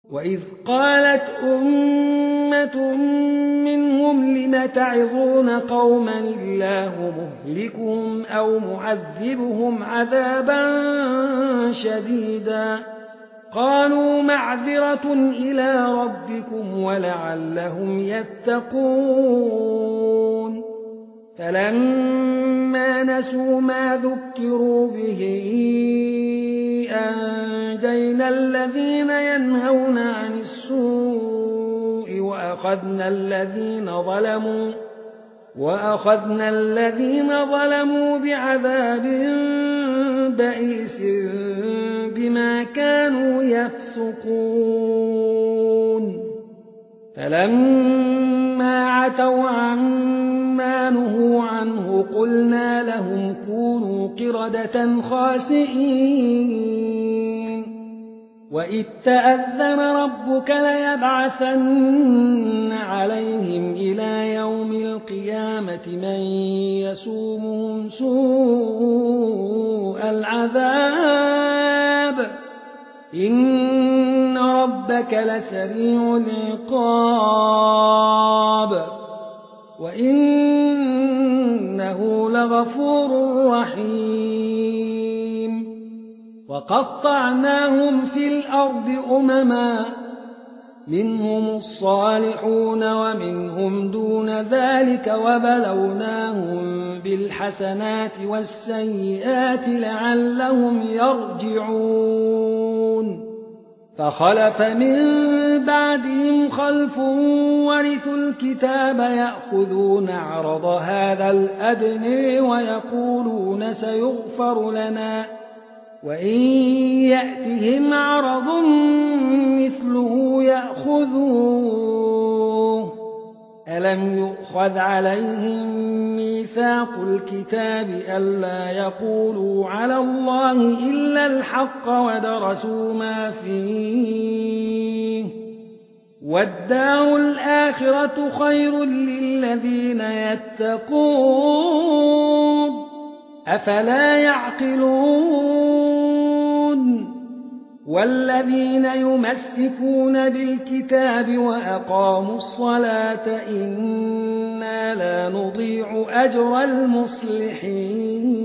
وإذ قالت أمة منهم لم تعظون قوما الله مهلكهم أو معذبهم عذابا شديدا قالوا معذرة إلى ربكم ولعلهم يتقون فلما نسوا ما ذكروا به أنجينا الذين ينهون عن السوء وأخذنا الذين ظلموا بعذاب بئيس بما كانوا يفسقون فلما عتوا عما نهوا عنه قلنا لهم كونوا قردة خاسئين وإذ تأذن ربك ليبعثن عليهم إلى يوم القيامة من يسومهم سوء العذاب إن ربك لسريع العقاب وإنه لغفور رحيم وقطعناهم في الأرض أمما منهم الصالحون ومنهم دون ذلك وبلوناهم بالحسنات والسيئات لعلهم يرجعون فخلف من بعدهم خلف ورثوا الكتاب يأخذون عرض هذا الأدنى ويقولون سيغفر لنا وإن يأتهم عرض مثله يأخذوه ألم يؤخذ عليهم ميثاق الكتاب ألا يقولوا على الله إلا الحق ودرسوا ما فيه والدار الآخرة خير للذين يتقون أفلا يعقلون والذين يمسكون بالكتاب وأقاموا الصلاة إنا لا نضيع أجر المصلحين